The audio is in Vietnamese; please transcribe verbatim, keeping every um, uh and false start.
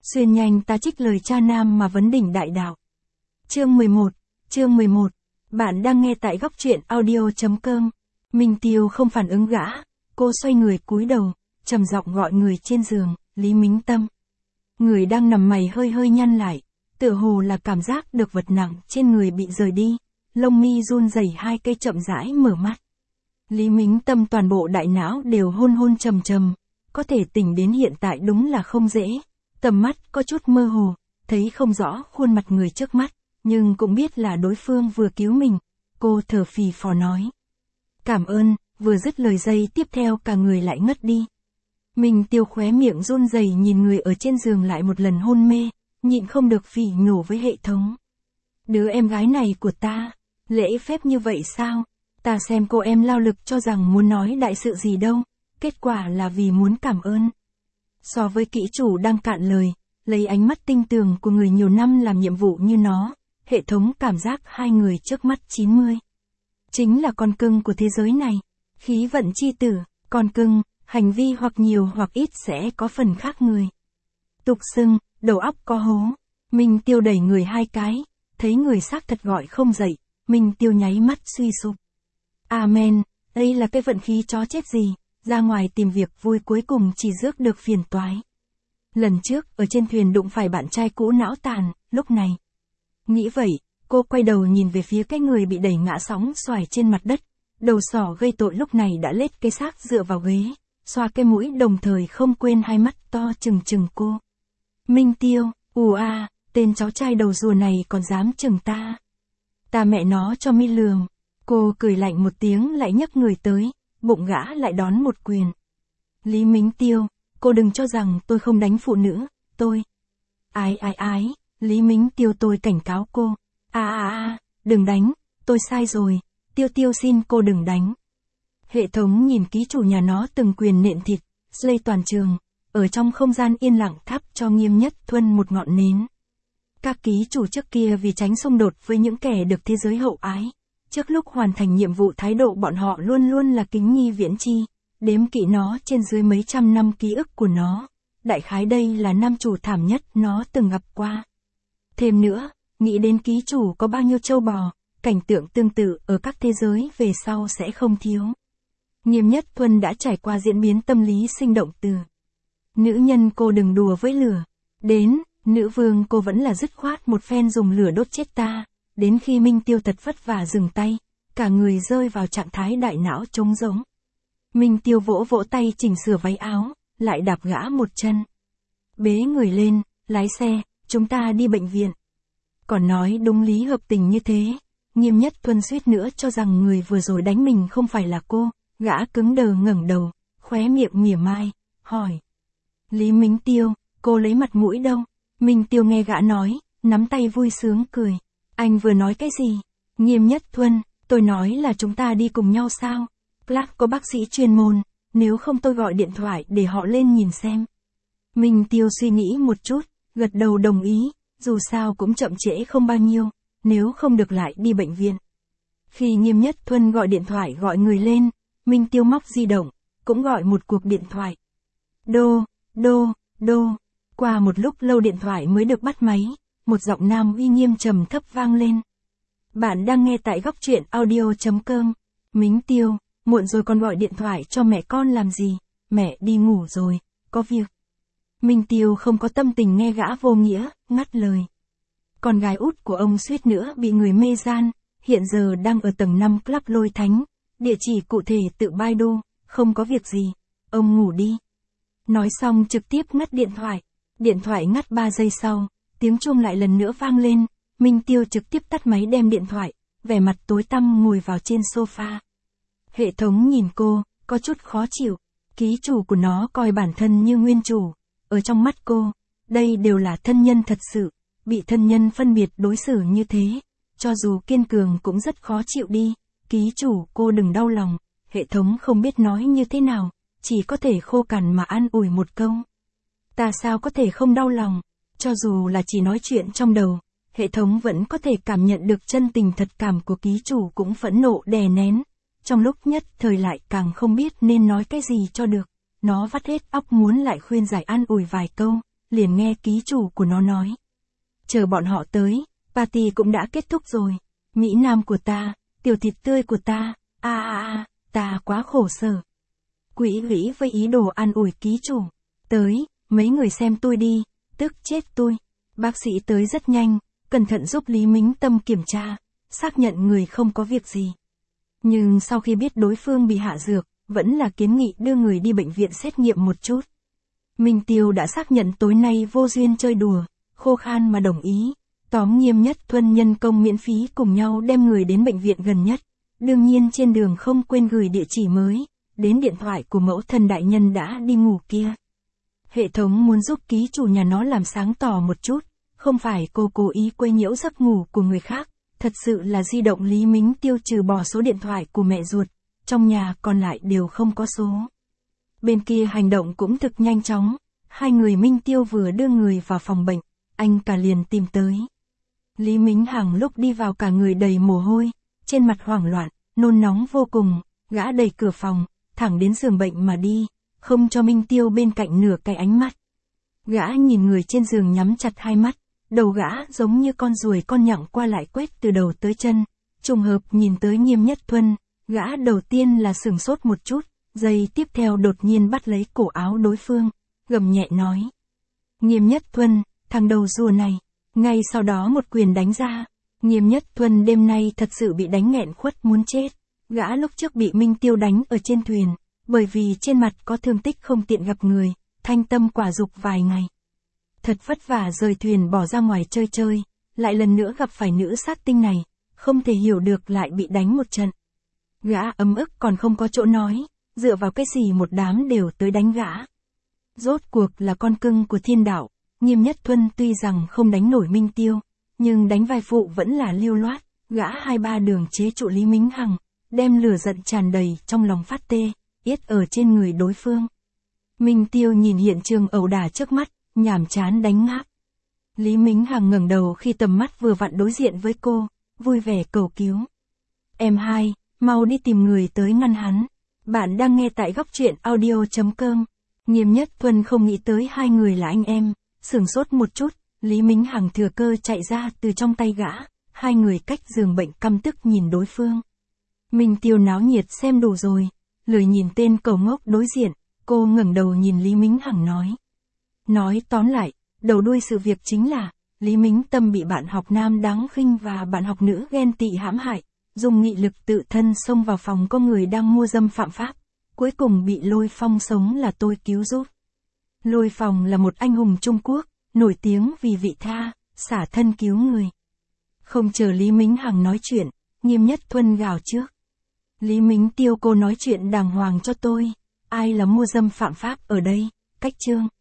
Xuyên nhanh ta trích lời cha nam mà vấn đỉnh đại đạo. Chương mười một, chương mười một. Bạn đang nghe tại góc truyện audio.com. Minh Tiêu không phản ứng gã, cô xoay người cúi đầu, trầm giọng gọi người trên giường, Lý Mính Tâm. Người đang nằm mày hơi hơi nhăn lại, tựa hồ là cảm giác được vật nặng trên người bị rời đi, lông mi run rẩy hai cây chậm rãi mở mắt. Lý Mính Tâm toàn bộ đại não đều hôn hôn trầm trầm, có thể tỉnh đến hiện tại đúng là không dễ, tầm mắt có chút mơ hồ, thấy không rõ khuôn mặt người trước mắt, nhưng cũng biết là đối phương vừa cứu mình, cô thở phì phò nói. Cảm ơn, vừa dứt lời giây tiếp theo cả người lại ngất đi. Mình Tiêu khóe miệng run rẩy nhìn người ở trên giường lại một lần hôn mê, nhịn không được phỉ nhổ với hệ thống. Đứa em gái này của ta, lễ phép như vậy sao? Ta xem cô em lao lực cho rằng muốn nói đại sự gì đâu, kết quả là vì muốn cảm ơn. So với kỹ chủ đang cạn lời, lấy ánh mắt tinh tường của người nhiều năm làm nhiệm vụ như nó, hệ thống cảm giác hai người trước mắt chín mươi. Chính là con cưng của thế giới này, khí vận chi tử, con cưng, hành vi hoặc nhiều hoặc ít sẽ có phần khác người. Tục xưng, đầu óc có hố, Minh Tiêu đẩy người hai cái, thấy người xác thật gọi không dậy, Minh Tiêu nháy mắt suy sụp. Amen, đây là cái vận khí chó chết gì, ra ngoài tìm việc vui cuối cùng chỉ rước được phiền toái. Lần trước ở trên thuyền đụng phải bạn trai cũ não tàn, lúc này. Nghĩ vậy, cô quay đầu nhìn về phía cái người bị đẩy ngã sóng xoài trên mặt đất, đầu sỏ gây tội lúc này đã lết cái xác dựa vào ghế, xoa cái mũi đồng thời không quên hai mắt to trừng trừng cô. Minh Tiêu, ù a, tên cháu trai đầu rùa này còn dám chừng ta. Ta mẹ nó cho mi lườm. Cô cười lạnh một tiếng lại nhấc người tới, bụng gã lại đón một quyền. Lý Mính Tiêu, cô đừng cho rằng tôi không đánh phụ nữ, tôi. Ái ái ái, Lý Mính Tiêu tôi cảnh cáo cô. A a a, đừng đánh, tôi sai rồi, Tiêu Tiêu xin cô đừng đánh. Hệ thống nhìn ký chủ nhà nó từng quyền nện thịt, slay toàn trường, ở trong không gian yên lặng thắp cho Nghiêm Nhất Thuân một ngọn nến. Các ký chủ trước kia vì tránh xung đột với những kẻ được thế giới hậu ái. Trước lúc hoàn thành nhiệm vụ thái độ bọn họ luôn luôn là kính nhi viễn chi, đếm kỹ nó trên dưới mấy trăm năm ký ức của nó. Đại khái đây là nam chủ thảm nhất nó từng gặp qua. Thêm nữa, nghĩ đến ký chủ có bao nhiêu châu bò, cảnh tượng tương tự ở các thế giới về sau sẽ không thiếu. Nghiêm Nhất Thuân đã trải qua diễn biến tâm lý sinh động từ nữ nhân cô đừng đùa với lửa, đến, nữ vương cô vẫn là dứt khoát một phen dùng lửa đốt chết ta. Đến khi Minh Tiêu thật vất vả dừng tay, cả người rơi vào trạng thái đại não trống rỗng. Minh Tiêu vỗ vỗ tay chỉnh sửa váy áo, lại đạp gã một chân. Bế người lên, lái xe, chúng ta đi bệnh viện. Còn nói đúng lý hợp tình như thế, Nghiêm Nhất Thuân suýt nữa cho rằng người vừa rồi đánh mình không phải là cô, gã cứng đờ ngẩng đầu, khóe miệng mỉa mai, hỏi. Lý Mính Tiêu, cô lấy mặt mũi đâu? Minh Tiêu nghe gã nói, nắm tay vui sướng cười. Anh vừa nói cái gì? Nghiêm Nhất Thuân, tôi nói là chúng ta đi cùng nhau sao? Clark có bác sĩ chuyên môn, nếu không tôi gọi điện thoại để họ lên nhìn xem. Minh Tiêu suy nghĩ một chút, gật đầu đồng ý, dù sao cũng chậm trễ không bao nhiêu, nếu không được lại đi bệnh viện. Khi Nghiêm Nhất Thuân gọi điện thoại gọi người lên, Minh Tiêu móc di động, cũng gọi một cuộc điện thoại. Đô, đô, đô, qua một lúc lâu điện thoại mới được bắt máy. Một giọng nam uy nghiêm trầm thấp vang lên. Bạn đang nghe tại góc truyện audio.com. Mính Tiêu, muộn rồi còn gọi điện thoại cho mẹ con làm gì? Mẹ đi ngủ rồi, có việc. Minh Tiêu không có tâm tình nghe gã vô nghĩa, ngắt lời. Con gái út của ông suýt nữa bị người mê gian, hiện giờ đang ở tầng năm Club Lôi Thánh, địa chỉ cụ thể tự Baidu, không có việc gì, ông ngủ đi. Nói xong trực tiếp ngắt điện thoại, điện thoại ngắt ba giây sau. Tiếng chuông lại lần nữa vang lên, Minh Tiêu trực tiếp tắt máy đem điện thoại, vẻ mặt tối tăm ngồi vào trên sofa. Hệ thống nhìn cô, có chút khó chịu, ký chủ của nó coi bản thân như nguyên chủ, ở trong mắt cô, đây đều là thân nhân thật sự, bị thân nhân phân biệt đối xử như thế, cho dù kiên cường cũng rất khó chịu đi, ký chủ cô đừng đau lòng, hệ thống không biết nói như thế nào, chỉ có thể khô cằn mà an ủi một câu. Ta sao có thể không đau lòng? Cho dù là chỉ nói chuyện trong đầu, hệ thống vẫn có thể cảm nhận được chân tình thật cảm của ký chủ cũng phẫn nộ đè nén. Trong lúc nhất thời lại càng không biết nên nói cái gì cho được. Nó vắt hết óc muốn lại khuyên giải an ủi vài câu, liền nghe ký chủ của nó nói. Chờ bọn họ tới, party cũng đã kết thúc rồi. Mỹ Nam của ta, tiểu thịt tươi của ta, a a a, ta quá khổ sở. Quỷ vĩ với ý đồ an ủi ký chủ. Tới, mấy người xem tôi đi, tức chết tôi. Bác sĩ tới rất nhanh, cẩn thận giúp Lý Mính Tâm kiểm tra, xác nhận người không có việc gì. Nhưng sau khi biết đối phương bị hạ dược, vẫn là kiến nghị đưa người đi bệnh viện xét nghiệm một chút. Minh Tiêu đã xác nhận tối nay vô duyên chơi đùa, khô khan mà đồng ý. Tóm Nghiêm Nhất Thuân nhân công miễn phí cùng nhau đem người đến bệnh viện gần nhất. Đương nhiên trên đường không quên gửi địa chỉ mới, đến điện thoại của mẫu thân đại nhân đã đi ngủ kia. Hệ thống muốn giúp ký chủ nhà nó làm sáng tỏ một chút, không phải cô cố ý quấy nhiễu giấc ngủ của người khác, thật sự là di động Lý Mính Tiêu trừ bỏ số điện thoại của mẹ ruột, trong nhà còn lại đều không có số. Bên kia hành động cũng thực nhanh chóng, hai người Minh Tiêu vừa đưa người vào phòng bệnh, anh cả liền tìm tới. Lý Mính Hằng lúc đi vào cả người đầy mồ hôi, trên mặt hoảng loạn, nôn nóng vô cùng, gã đẩy cửa phòng, thẳng đến giường bệnh mà đi, không cho Minh Tiêu bên cạnh nửa cái ánh mắt. Gã nhìn người trên giường nhắm chặt hai mắt, đầu gã giống như con ruồi con nhặng qua lại quét từ đầu tới chân, trùng hợp nhìn tới Nghiêm Nhất Thuân, gã đầu tiên là sửng sốt một chút, giây tiếp theo đột nhiên bắt lấy cổ áo đối phương, gầm nhẹ nói. Nghiêm Nhất Thuân, thằng đầu rùa này, ngay sau đó một quyền đánh ra, Nghiêm Nhất Thuân đêm nay thật sự bị đánh nghẹn khuất muốn chết, gã lúc trước bị Minh Tiêu đánh ở trên thuyền, bởi vì trên mặt có thương tích không tiện gặp người, thanh tâm quả dục vài ngày. Thật vất vả rời thuyền bỏ ra ngoài chơi chơi, lại lần nữa gặp phải nữ sát tinh này, không thể hiểu được lại bị đánh một trận. Gã ấm ức còn không có chỗ nói, dựa vào cái gì một đám đều tới đánh gã. Rốt cuộc là con cưng của thiên đạo, Nghiêm Nhất Thuân tuy rằng không đánh nổi Minh Tiêu, nhưng đánh vai phụ vẫn là lưu loát, gã hai ba đường chế trụ Lý Mính Hằng, đem lửa giận tràn đầy trong lòng phát tê, yết ở trên người đối phương. Minh Tiêu nhìn hiện trường ẩu đả trước mắt, nhàm chán đánh ngáp. Lý Mính Hằng ngẩng đầu khi tầm mắt vừa vặn đối diện với cô, vui vẻ cầu cứu. Em hai, mau đi tìm người tới ngăn hắn. Bạn đang nghe tại góc truyện audio chấm com. Nghiêm Nhất Thuân không nghĩ tới hai người là anh em, sửng sốt một chút, Lý Mính Hằng thừa cơ chạy ra từ trong tay gã, hai người cách giường bệnh căm tức nhìn đối phương. Minh Tiêu náo nhiệt xem đủ rồi, lười nhìn tên cẩu ngốc đối diện, cô ngẩng đầu nhìn Lý Mính Hằng nói. Nói tóm lại, đầu đuôi sự việc chính là, Lý Mính Tâm bị bạn học nam đáng khinh và bạn học nữ ghen tị hãm hại, dùng nghị lực tự thân xông vào phòng có người đang mua dâm phạm pháp, cuối cùng bị Lôi Phong sống là tôi cứu giúp. Lôi Phong là một anh hùng Trung Quốc, nổi tiếng vì vị tha, xả thân cứu người. Không chờ Lý Mính Hằng nói chuyện, Nghiêm Nhất Thuân gào trước. Lý Mính Tiêu cô nói chuyện đàng hoàng cho tôi, ai là mua dâm phạm pháp ở đây, cách chương.